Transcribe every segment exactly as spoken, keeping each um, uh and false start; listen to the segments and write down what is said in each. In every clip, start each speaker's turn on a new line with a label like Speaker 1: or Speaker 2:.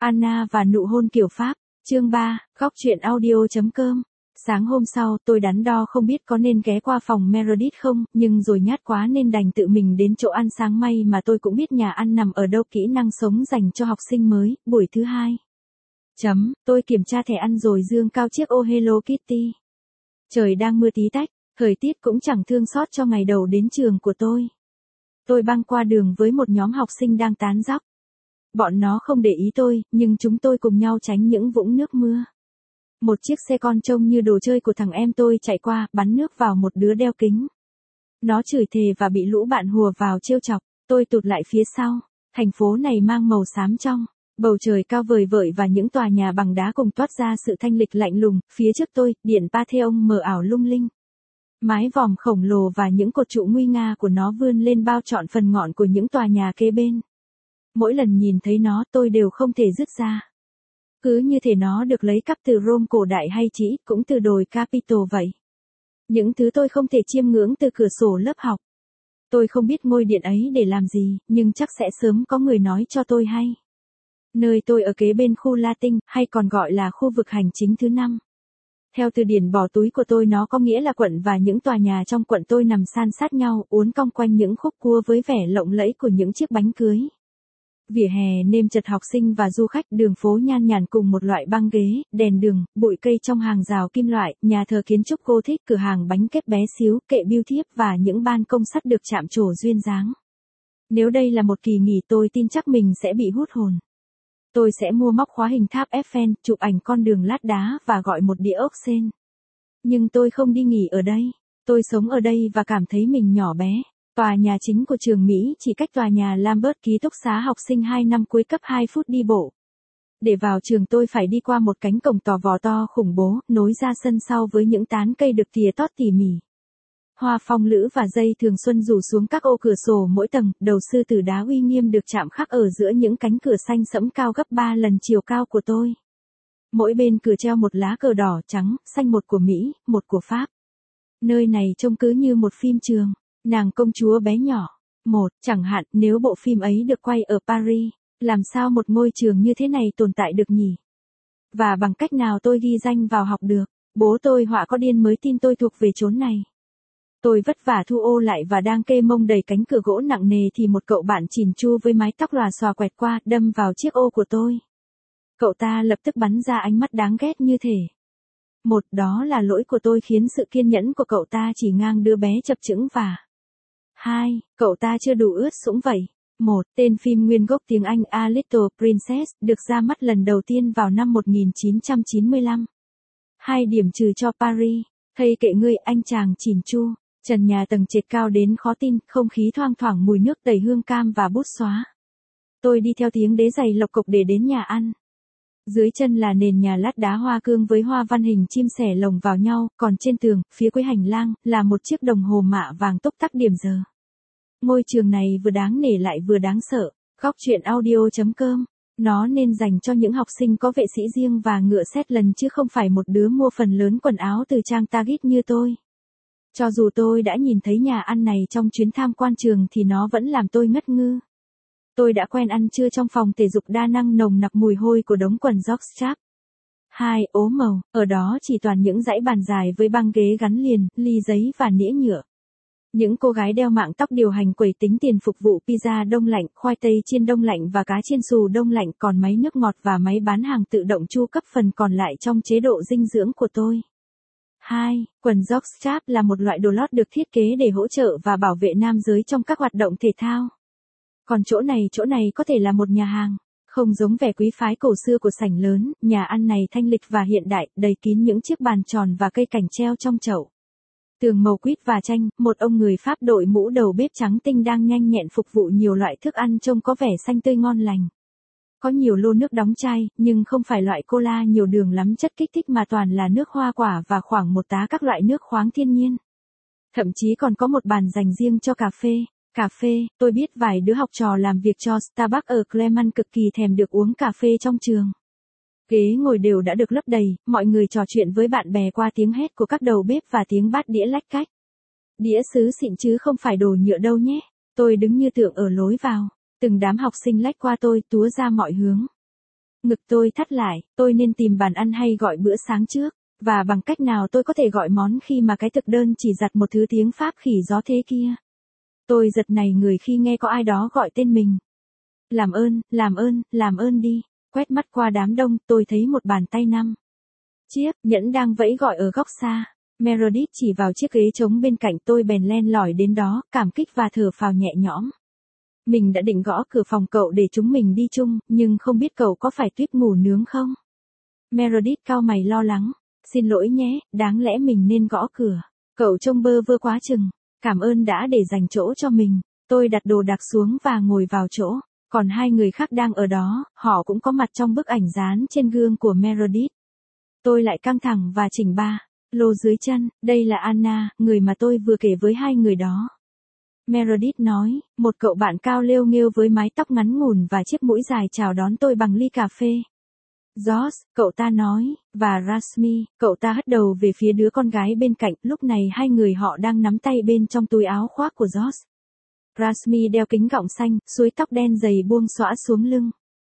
Speaker 1: Anna và nụ hôn kiểu Pháp, chương ba, góc truyện audio.com. Sáng hôm sau, tôi đắn đo không biết có nên ghé qua phòng Meredith không, nhưng rồi nhát quá nên đành tự mình đến chỗ ăn sáng. May mà tôi cũng biết nhà ăn nằm ở đâu. Kỹ năng sống dành cho học sinh mới, buổi thứ hai. Chấm, tôi kiểm tra thẻ ăn rồi dương cao chiếc ô Hello Kitty. Trời đang mưa tí tách, thời tiết cũng chẳng thương xót cho ngày đầu đến trường của tôi. Tôi băng qua đường với một nhóm học sinh đang tán dóc. Bọn nó không để ý tôi, nhưng chúng tôi cùng nhau tránh những vũng nước mưa. Một chiếc xe con trông như đồ chơi của thằng em tôi chạy qua, bắn nước vào một đứa đeo kính. Nó chửi thề và bị lũ bạn hùa vào trêu chọc. Tôi tụt lại phía sau. Thành phố này mang màu xám trong. Bầu trời cao vời vợi và những tòa nhà bằng đá cùng toát ra sự thanh lịch lạnh lùng. Phía trước tôi, điện Pantheon mờ ảo lung linh. Mái vòm khổng lồ và những cột trụ nguy nga của nó vươn lên bao trọn phần ngọn của những tòa nhà kế bên. Mỗi lần nhìn thấy nó tôi đều không thể dứt ra. Cứ như thể nó được lấy cắp từ Rome cổ đại hay chỉ cũng từ đồi Capitol vậy. Những thứ tôi không thể chiêm ngưỡng từ cửa sổ lớp học. Tôi không biết ngôi điện ấy để làm gì, nhưng chắc sẽ sớm có người nói cho tôi hay. Nơi tôi ở kế bên khu Latin, hay còn gọi là khu vực hành chính thứ năm. Theo từ điển bỏ túi của tôi nó có nghĩa là quận và những tòa nhà trong quận tôi nằm san sát nhau, uốn cong quanh những khúc cua với vẻ lộng lẫy của những chiếc bánh cưới. Vỉa hè nêm chật học sinh và du khách, đường phố nhan nhản cùng một loại băng ghế, đèn đường, bụi cây trong hàng rào kim loại, nhà thờ kiến trúc Gothic, cửa hàng bánh kép bé xíu, kệ bưu thiếp và những ban công sắt được chạm trổ duyên dáng. Nếu đây là một kỳ nghỉ tôi tin chắc mình sẽ bị hút hồn. Tôi sẽ mua móc khóa hình tháp Eiffel, chụp ảnh con đường lát đá và gọi một đĩa ốc sên. Nhưng tôi không đi nghỉ ở đây. Tôi sống ở đây và cảm thấy mình nhỏ bé. Tòa nhà chính của trường Mỹ chỉ cách tòa nhà Lambert ký túc xá học sinh hai năm cuối cấp hai phút đi bộ. Để vào trường tôi phải đi qua một cánh cổng tò vò to khủng bố, nối ra sân sau với những tán cây được tỉa tót tỉ mỉ. Hoa phong lữ và dây thường xuân rủ xuống các ô cửa sổ mỗi tầng, đầu sư tử đá uy nghiêm được chạm khắc ở giữa những cánh cửa xanh sẫm cao gấp ba lần chiều cao của tôi. Mỗi bên cửa treo một lá cờ đỏ, trắng, xanh, một của Mỹ, một của Pháp. Nơi này trông cứ như một phim trường. Nàng công chúa bé nhỏ. Một, chẳng hạn, nếu bộ phim ấy được quay ở Paris, làm sao một ngôi trường như thế này tồn tại được nhỉ? Và bằng cách nào tôi ghi danh vào học được? Bố tôi họa có điên mới tin tôi thuộc về chốn này. Tôi vất vả thu ô lại và đang kê mông đầy cánh cửa gỗ nặng nề thì một cậu bạn chỉn chu với mái tóc lòa xòa quẹt qua, đâm vào chiếc ô của tôi. Cậu ta lập tức bắn ra ánh mắt đáng ghét như thể. Một, đó là lỗi của tôi khiến sự kiên nhẫn của cậu ta chỉ ngang đứa bé chập chững và. Hai, cậu ta chưa đủ ướt sũng vậy. Một, tên phim nguyên gốc tiếng Anh A Little Princess được ra mắt lần đầu tiên vào năm một nghìn chín trăm chín mươi lăm. Hai điểm trừ cho Paris. Thây kệ ngươi anh chàng chỉn chu. Trần nhà tầng trệt cao đến khó tin, không khí thoang thoảng mùi nước đầy hương cam và bút xóa. Tôi đi theo tiếng đế giày lộc cộc để đến nhà ăn. Dưới chân là nền nhà lát đá hoa cương với hoa văn hình chim sẻ lồng vào nhau, còn trên tường, phía cuối hành lang, là một chiếc đồng hồ mạ vàng túc tắc điểm giờ. Ngôi trường này vừa đáng nể lại vừa đáng sợ. Góc truyện audio.com. Nó nên dành cho những học sinh có vệ sĩ riêng và ngựa xét lần chứ không phải một đứa mua phần lớn quần áo từ trang Target như tôi. Cho dù tôi đã nhìn thấy nhà ăn này trong chuyến tham quan trường thì nó vẫn làm tôi ngất ngư. Tôi đã quen ăn trưa trong phòng thể dục đa năng nồng nặc mùi hôi của đống quần jockstrap. Hai, ố màu, ở đó chỉ toàn những dãy bàn dài với băng ghế gắn liền, ly giấy và nĩa nhựa. Những cô gái đeo mạng tóc điều hành quầy tính tiền phục vụ pizza đông lạnh, khoai tây chiên đông lạnh và cá chiên xù đông lạnh, còn máy nước ngọt và máy bán hàng tự động chu cấp phần còn lại trong chế độ dinh dưỡng của tôi. Hai, quần jockstrap là một loại đồ lót được thiết kế để hỗ trợ và bảo vệ nam giới trong các hoạt động thể thao. Còn chỗ này chỗ này có thể là một nhà hàng. Không giống vẻ quý phái cổ xưa của sảnh lớn, nhà ăn này thanh lịch và hiện đại, đầy kín những chiếc bàn tròn và cây cảnh treo trong chậu. Tường màu quýt và chanh, một ông người Pháp đội mũ đầu bếp trắng tinh đang nhanh nhẹn phục vụ nhiều loại thức ăn trông có vẻ xanh tươi ngon lành. Có nhiều lô nước đóng chai, nhưng không phải loại cola nhiều đường lắm chất kích thích mà toàn là nước hoa quả và khoảng một tá các loại nước khoáng thiên nhiên. Thậm chí còn có một bàn dành riêng cho cà phê. Cà phê, tôi biết vài đứa học trò làm việc cho Starbucks ở Clement cực kỳ thèm được uống cà phê trong trường. Ghế ngồi đều đã được lấp đầy, mọi người trò chuyện với bạn bè qua tiếng hét của các đầu bếp và tiếng bát đĩa lách cách. Đĩa sứ xịn chứ không phải đồ nhựa đâu nhé. Tôi đứng như tượng ở lối vào. Từng đám học sinh lách qua tôi túa ra mọi hướng. Ngực tôi thắt lại, tôi nên tìm bàn ăn hay gọi bữa sáng trước, và bằng cách nào tôi có thể gọi món khi mà cái thực đơn chỉ giặt một thứ tiếng Pháp khỉ gió thế kia. Tôi giật nảy người khi nghe có ai đó gọi tên mình. Làm ơn, làm ơn, làm ơn đi. Quét mắt qua đám đông, tôi thấy một bàn tay năm chiếc nhẫn đang vẫy gọi ở góc xa. Meredith chỉ vào chiếc ghế trống bên cạnh, tôi bèn len lỏi đến đó, cảm kích và thở phào nhẹ nhõm. Mình đã định gõ cửa phòng cậu để chúng mình đi chung, nhưng không biết cậu có phải tuyết ngủ nướng không? Meredith cau mày lo lắng. Xin lỗi nhé, đáng lẽ mình nên gõ cửa. Cậu trông bơ vơ quá chừng. Cảm ơn đã để dành chỗ cho mình. Tôi đặt đồ đạc xuống và ngồi vào chỗ. Còn hai người khác đang ở đó, họ cũng có mặt trong bức ảnh dán trên gương của Meredith. Tôi lại căng thẳng và chỉnh ba lô dưới chân. Đây là Anna, người mà tôi vừa kể với hai người đó. Meredith nói, một cậu bạn cao lêu nghêu với mái tóc ngắn ngủn và chiếc mũi dài chào đón tôi bằng ly cà phê. Josh, cậu ta nói, và Rasmi, cậu ta hất đầu về phía đứa con gái bên cạnh, lúc này hai người họ đang nắm tay bên trong túi áo khoác của Josh. Rasmi đeo kính gọng xanh, suối tóc đen dày buông xõa xuống lưng.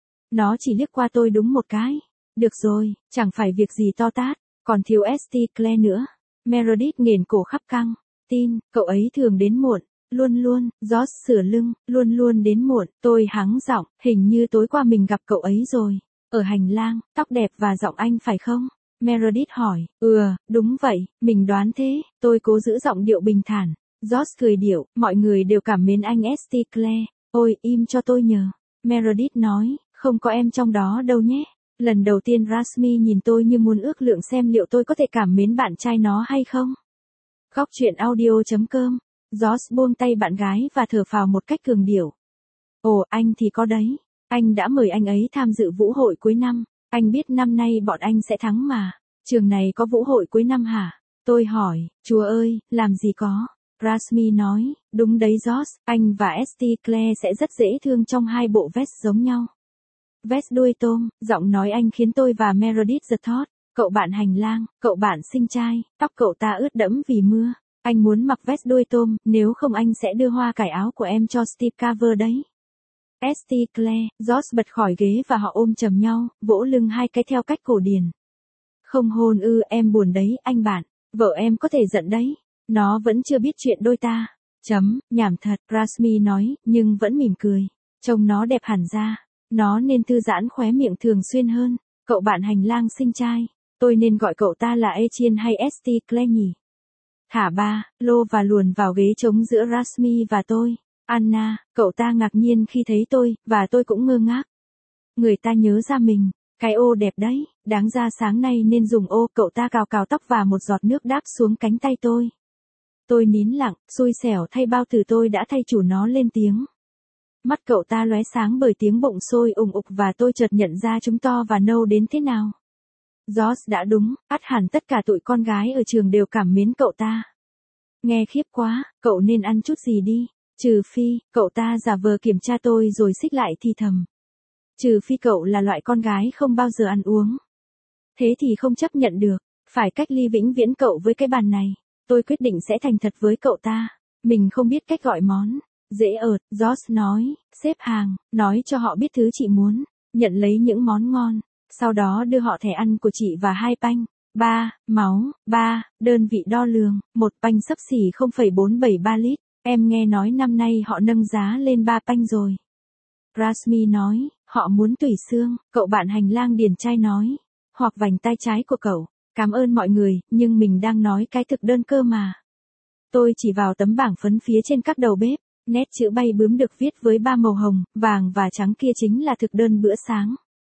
Speaker 1: Nó chỉ liếc qua tôi đúng một cái. Được rồi, chẳng phải việc gì to tát, còn thiếu Esti Claire nữa. Meredith nghển cổ khắp căng. Tin, cậu ấy thường đến muộn. Luôn luôn, Josh sửa lưng, luôn luôn đến muộn. Tôi hắng giọng, hình như tối qua mình gặp cậu ấy rồi. Ở hành lang, tóc đẹp và giọng anh phải không? Meredith hỏi. Ừ, đúng vậy, mình đoán thế. Tôi cố giữ giọng điệu bình thản. Josh cười điệu, mọi người đều cảm mến anh Esti Claire. Ôi, im cho tôi nhờ. Meredith nói, không có em trong đó đâu nhé. Lần đầu tiên Rasmi nhìn tôi như muốn ước lượng xem liệu tôi có thể cảm mến bạn trai nó hay không. Góc truyện audio.com. Josh buông tay bạn gái và thở phào một cách cường điệu. Ồ, anh thì có đấy. Anh đã mời anh ấy tham dự vũ hội cuối năm. Anh biết năm nay bọn anh sẽ thắng mà. Trường này có vũ hội cuối năm hả? Tôi hỏi, chúa ơi, làm gì có. Rasmi nói, đúng đấy Josh, anh và Esti Claire sẽ rất dễ thương trong hai bộ vest giống nhau. Vest đuôi tôm, giọng nói anh khiến tôi và Meredith giật thót. Cậu bạn hành lang, cậu bạn xinh trai, tóc cậu ta ướt đẫm vì mưa. Anh muốn mặc vest đuôi tôm, nếu không anh sẽ đưa hoa cải áo của em cho Steve Carver đấy. Esti Claire, Josh bật khỏi ghế và họ ôm chầm nhau, vỗ lưng hai cái theo cách cổ điển. Không hôn ư, em buồn đấy, anh bạn. Vợ em có thể giận đấy. Nó vẫn chưa biết chuyện đôi ta. Chấm, nhảm thật, Rasmi nói, nhưng vẫn mỉm cười. Trông nó đẹp hẳn ra. Nó nên thư giãn khóe miệng thường xuyên hơn. Cậu bạn hành lang xinh trai. Tôi nên gọi cậu ta là Etienne hay Esti Claire nhỉ? Thả ba lô và luồn vào ghế trống giữa Rasmi và tôi. Anna, cậu ta ngạc nhiên khi thấy tôi, và tôi cũng ngơ ngác. Người ta nhớ ra mình. Cái ô đẹp đấy, đáng ra sáng nay nên dùng ô. Cậu ta cào cào tóc và một giọt nước đáp xuống cánh tay tôi. Tôi nín lặng, xui xẻo thay bao từ tôi đã thay chủ nó lên tiếng. Mắt cậu ta lóe sáng bởi tiếng bụng sôi ùng ục và tôi chợt nhận ra chúng to và nâu đến thế nào. Josh đã đúng, ắt hẳn tất cả tụi con gái ở trường đều cảm mến cậu ta. Nghe khiếp quá, cậu nên ăn chút gì đi. Trừ phi, cậu ta giả vờ kiểm tra tôi rồi xích lại thì thầm. Trừ phi cậu là loại con gái không bao giờ ăn uống. Thế thì không chấp nhận được, phải cách ly vĩnh viễn cậu với cái bàn này. Tôi quyết định sẽ thành thật với cậu ta. Mình không biết cách gọi món. Dễ ợt, Josh nói, xếp hàng, nói cho họ biết thứ chị muốn, nhận lấy những món ngon, sau đó đưa họ thẻ ăn của chị và hai panh. Ba, máu, ba, đơn vị đo lường, một panh xấp xỉ không phẩy bốn bảy ba lít. Em nghe nói năm nay họ nâng giá lên ba panh rồi. Rasmi nói, họ muốn tủy xương, cậu bạn hành lang điển trai nói, hoặc vành tay trái của cậu. Cảm ơn mọi người, nhưng mình đang nói cái thực đơn cơ mà. Tôi chỉ vào tấm bảng phấn phía trên các đầu bếp, nét chữ bay bướm được viết với ba màu hồng, vàng và trắng kia chính là thực đơn bữa sáng.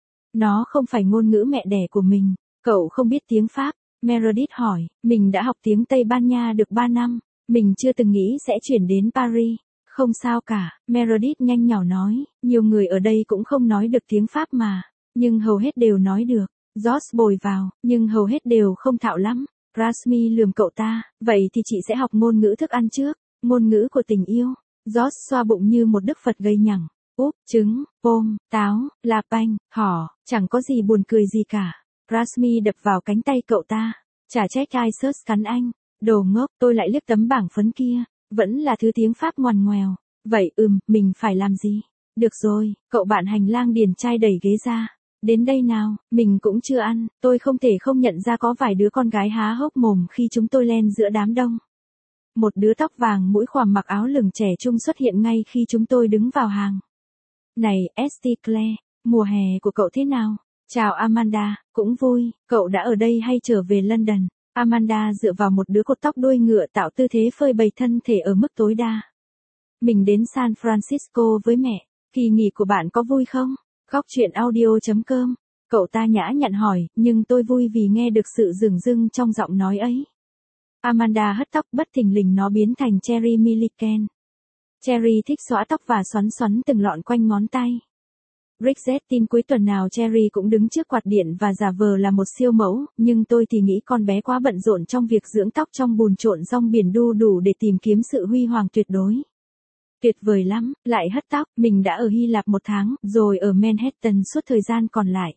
Speaker 1: Nó không phải ngôn ngữ mẹ đẻ của mình. Cậu không biết tiếng Pháp? Meredith hỏi, mình đã học tiếng Tây Ban Nha được ba năm, mình chưa từng nghĩ sẽ chuyển đến Paris. Không sao cả, Meredith nhanh nhảu nói, nhiều người ở đây cũng không nói được tiếng Pháp mà, nhưng hầu hết đều nói được. Josh bồi vào, nhưng hầu hết đều không thạo lắm. Rasmi lườm cậu ta, vậy thì chị sẽ học ngôn ngữ thức ăn trước, ngôn ngữ của tình yêu. Josh xoa bụng như một đức Phật gầy nhẳng. Úp, trứng, pôm, táo, la panh, thỏ, chẳng có gì buồn cười gì cả. Rasmi đập vào cánh tay cậu ta. Chả trách Isus cắn anh. Đồ ngốc, tôi lại liếc tấm bảng phấn kia. Vẫn là thứ tiếng Pháp ngoằn ngoèo. Vậy ừm, mình phải làm gì? Được rồi, cậu bạn hành lang điển trai đẩy ghế ra. Đến đây nào, mình cũng chưa ăn, tôi không thể không nhận ra có vài đứa con gái há hốc mồm khi chúng tôi len giữa đám đông. Một đứa tóc vàng mũi khoằm mặc áo lửng trẻ trung xuất hiện ngay khi chúng tôi đứng vào hàng. Này, Esty Claire, mùa hè của cậu thế nào? Chào Amanda, cũng vui, cậu đã ở đây hay trở về London? Amanda dựa vào một đứa cột tóc đuôi ngựa tạo tư thế phơi bày thân thể ở mức tối đa. Mình đến San Francisco với mẹ, kỳ nghỉ của bạn có vui không? Góc chuyện audio.com, cậu ta nhã nhặn hỏi, nhưng tôi vui vì nghe được sự dửng dưng trong giọng nói ấy. Amanda hất tóc bất thình lình nó biến thành Cherry Milliken. Cherry thích xõa tóc và xoắn xoắn từng lọn quanh ngón tay. Bridget tin cuối tuần nào Cherry cũng đứng trước quạt điện và giả vờ là một siêu mẫu, nhưng tôi thì nghĩ con bé quá bận rộn trong việc dưỡng tóc trong bùn trộn rong biển đu đủ để tìm kiếm sự huy hoàng tuyệt đối. Tuyệt vời lắm, lại hất tóc, mình đã ở Hy Lạp một tháng, rồi ở Manhattan suốt thời gian còn lại.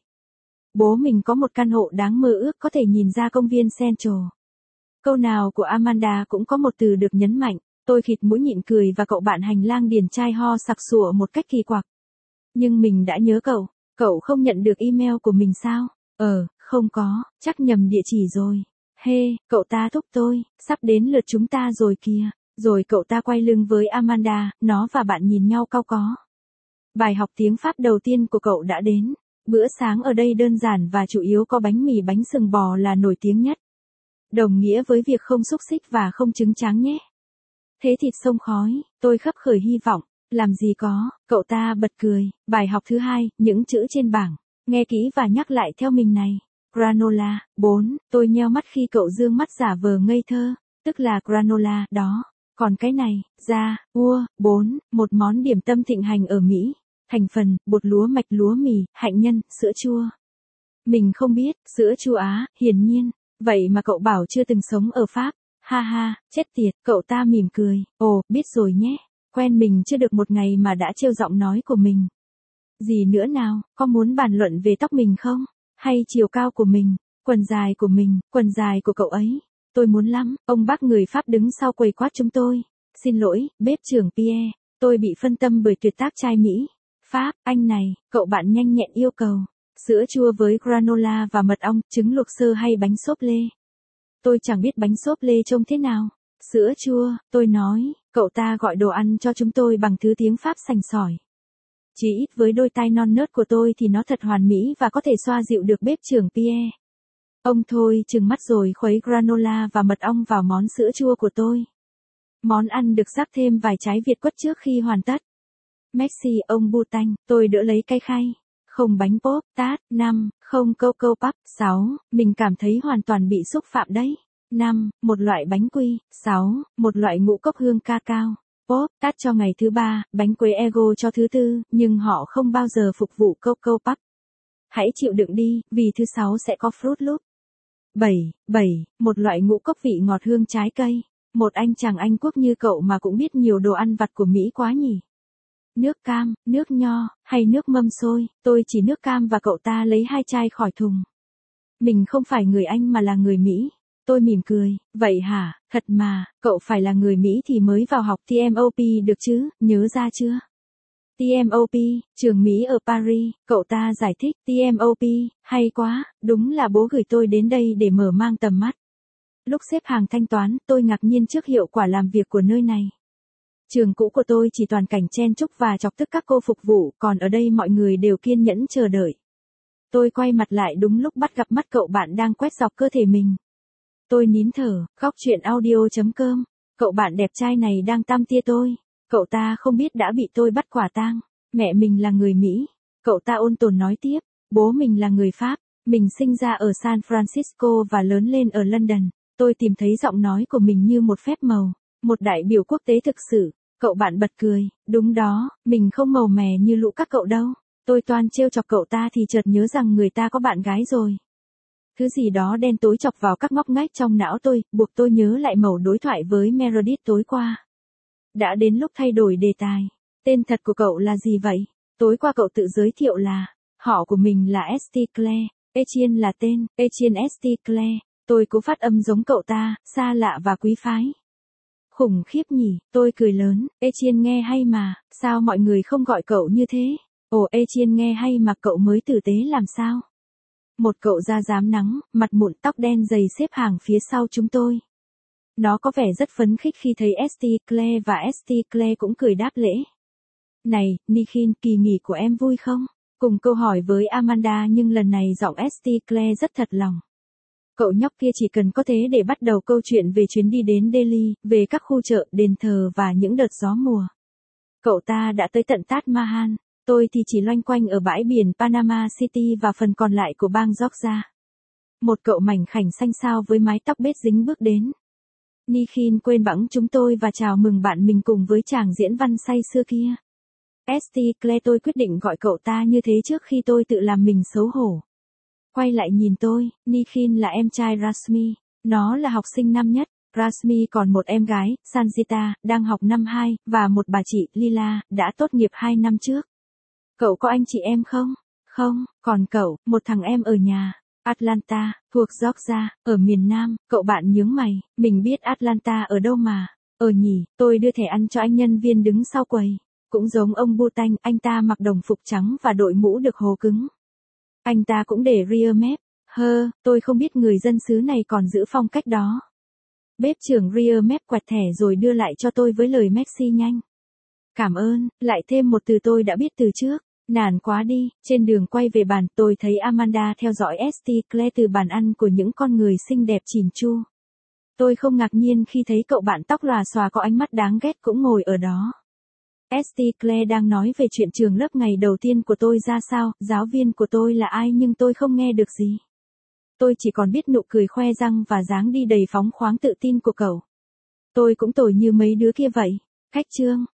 Speaker 1: Bố mình có một căn hộ đáng mơ ước có thể nhìn ra công viên Central. Câu nào của Amanda cũng có một từ được nhấn mạnh, tôi khịt mũi nhịn cười và cậu bạn hành lang điền trai ho sặc sụa một cách kỳ quặc. Nhưng mình đã nhớ cậu, cậu không nhận được email của mình sao? Ờ, không có, chắc nhầm địa chỉ rồi. Hê, hey, cậu ta thúc tôi, sắp đến lượt chúng ta rồi kìa. Rồi cậu ta quay lưng với Amanda, nó và bạn nhìn nhau cau có. Bài học tiếng Pháp đầu tiên của cậu đã đến. Bữa sáng ở đây đơn giản và chủ yếu có bánh mì bánh sừng bò là nổi tiếng nhất. Đồng nghĩa với việc không xúc xích và không trứng tráng nhé. Thế thịt sông khói, tôi khấp khởi hy vọng. Làm gì có, cậu ta bật cười. Bài học thứ hai, những chữ trên bảng. Nghe kỹ và nhắc lại theo mình này. Granola, bốn, tôi nheo mắt khi cậu dương mắt giả vờ ngây thơ. Tức là granola, đó. Còn cái này, da, ua, bốn, một món điểm tâm thịnh hành ở Mỹ. Thành phần, bột lúa mạch lúa mì, hạnh nhân, sữa chua. Mình không biết, sữa chua Á, hiển nhiên. Vậy mà cậu bảo chưa từng sống ở Pháp. Ha ha, chết tiệt, cậu ta mỉm cười. Ồ, biết rồi nhé. Quen mình chưa được một ngày mà đã trêu giọng nói của mình. Gì nữa nào, có muốn bàn luận về tóc mình không? Hay chiều cao của mình, quần dài của mình, quần dài của cậu ấy? Tôi muốn lắm, ông bác người Pháp đứng sau quầy quát chúng tôi. Xin lỗi, bếp trưởng Pierre, tôi bị phân tâm bởi tuyệt tác trai Mỹ. Pháp, anh này, cậu bạn nhanh nhẹn yêu cầu. Sữa chua với granola và mật ong, trứng luộc sơ hay bánh xốp lê? Tôi chẳng biết bánh xốp lê trông thế nào. Sữa chua, tôi nói, cậu ta gọi đồ ăn cho chúng tôi bằng thứ tiếng Pháp sành sỏi. Chỉ ít với đôi tai non nớt của tôi thì nó thật hoàn mỹ và có thể xoa dịu được bếp trưởng Pierre. Ông thôi trừng mắt rồi khuấy granola và mật ong vào món sữa chua của tôi. Món ăn được rắc thêm vài trái Việt quất trước khi hoàn tất. Merci ông Butanh, tôi đỡ lấy cây khay. Không bánh pop, tát, năm, không coco puff, sáu, mình cảm thấy hoàn toàn bị xúc phạm đấy. năm, một loại bánh quy, sáu, một loại ngũ cốc hương ca cao. Pop, tát cho ngày thứ ba, bánh quế ego cho thứ tư, nhưng họ không bao giờ phục vụ coco puff. Hãy chịu đựng đi, vì thứ sáu sẽ có Fruit Loop. bảy, bảy, một loại ngũ cốc vị ngọt hương trái cây. Một anh chàng Anh quốc như cậu mà cũng biết nhiều đồ ăn vặt của Mỹ quá nhỉ. Nước cam, nước nho, hay nước mâm xôi, tôi chỉ nước cam và cậu ta lấy hai chai khỏi thùng. Mình không phải người Anh mà là người Mỹ. Tôi mỉm cười, vậy hả, thật mà, cậu phải là người Mỹ thì mới vào học tê em ô pê được chứ, nhớ ra chưa? tê em ô pê, trường Mỹ ở Paris, cậu ta giải thích, tê em ô pê, hay quá, đúng là bố gửi tôi đến đây để mở mang tầm mắt. Lúc xếp hàng thanh toán, tôi ngạc nhiên trước hiệu quả làm việc của nơi này. Trường cũ của tôi chỉ toàn cảnh chen chúc và chọc tức các cô phục vụ, còn ở đây mọi người đều kiên nhẫn chờ đợi. Tôi quay mặt lại đúng lúc bắt gặp mắt cậu bạn đang quét dọc cơ thể mình. Tôi nín thở, góc chuyện audio.com, cậu bạn đẹp trai này đang tăm tia tôi. Cậu ta không biết đã bị tôi bắt quả tang. Mẹ mình là người Mỹ. Cậu ta ôn tồn nói tiếp, bố mình là người Pháp. Mình sinh ra ở San Francisco và lớn lên ở London. Tôi tìm thấy giọng nói của mình như một phép màu, một đại biểu quốc tế thực sự. Cậu bạn bật cười, đúng đó, mình không màu mè như lũ các cậu đâu. Tôi toan trêu chọc cậu ta thì chợt nhớ rằng người ta có bạn gái rồi. Thứ gì đó đen tối chọc vào các ngóc ngách trong não tôi, buộc tôi nhớ lại mẩu đối thoại với Meredith tối qua. Đã đến lúc thay đổi đề tài. Tên thật của cậu là gì vậy? Tối qua cậu tự giới thiệu là, họ của mình là Esty Claire, Etienne là tên, Etienne Esty Claire. Tôi cố phát âm giống cậu ta, xa lạ và quý phái. Khủng khiếp nhỉ, tôi cười lớn, Etienne nghe hay mà, sao mọi người không gọi cậu như thế? Ồ ê Chiên nghe hay mà cậu mới tử tế làm sao? Một cậu da rám nắng, mặt mụn tóc đen dày xếp hàng phía sau chúng tôi. Nó có vẻ rất phấn khích khi thấy Esty Claire và Esty Claire cũng cười đáp lễ. Này, Nikhin, kỳ nghỉ của em vui không? Cùng câu hỏi với Amanda nhưng lần này giọng Esty Claire rất thật lòng. Cậu nhóc kia chỉ cần có thế để bắt đầu câu chuyện về chuyến đi đến Delhi, về các khu chợ, đền thờ và những đợt gió mùa. Cậu ta đã tới tận Taj Mahal, tôi thì chỉ loanh quanh ở bãi biển Panama City và phần còn lại của bang Georgia. Một cậu mảnh khảnh xanh xao với mái tóc bết dính bước đến. Nikhin quên bẵng chúng tôi và chào mừng bạn mình cùng với chàng diễn văn say xưa kia. Esty Claire, tôi quyết định gọi cậu ta như thế trước khi tôi tự làm mình xấu hổ. Quay lại nhìn tôi, Nikhin là em trai Rashmi, nó là học sinh năm nhất, Rashmi còn một em gái, Sanjita, đang học năm hai, và một bà chị, Lila, đã tốt nghiệp hai năm trước. Cậu có anh chị em không? Không, còn cậu, một thằng em ở nhà. Atlanta, thuộc Georgia, ở miền Nam, cậu bạn nhướng mày, mình biết Atlanta ở đâu mà. Ờ nhỉ, tôi đưa thẻ ăn cho anh nhân viên đứng sau quầy. Cũng giống ông Butanh, anh ta mặc đồng phục trắng và đội mũ được hồ cứng. Anh ta cũng để rear map. Hơ, tôi không biết người dân xứ này còn giữ phong cách đó. Bếp trưởng rear map quẹt thẻ rồi đưa lại cho tôi với lời merci nhanh. Cảm ơn, lại thêm một từ tôi đã biết từ trước. Nản quá đi, trên đường quay về bàn, tôi thấy Amanda theo dõi Esty Claire từ bàn ăn của những con người xinh đẹp chỉn chu. Tôi không ngạc nhiên khi thấy cậu bạn tóc lòa xòa có ánh mắt đáng ghét cũng ngồi ở đó. Esty Claire đang nói về chuyện trường lớp ngày đầu tiên của tôi ra sao, giáo viên của tôi là ai nhưng tôi không nghe được gì. Tôi chỉ còn biết nụ cười khoe răng và dáng đi đầy phóng khoáng tự tin của cậu. Tôi cũng tồi như mấy đứa kia vậy. Khách trương,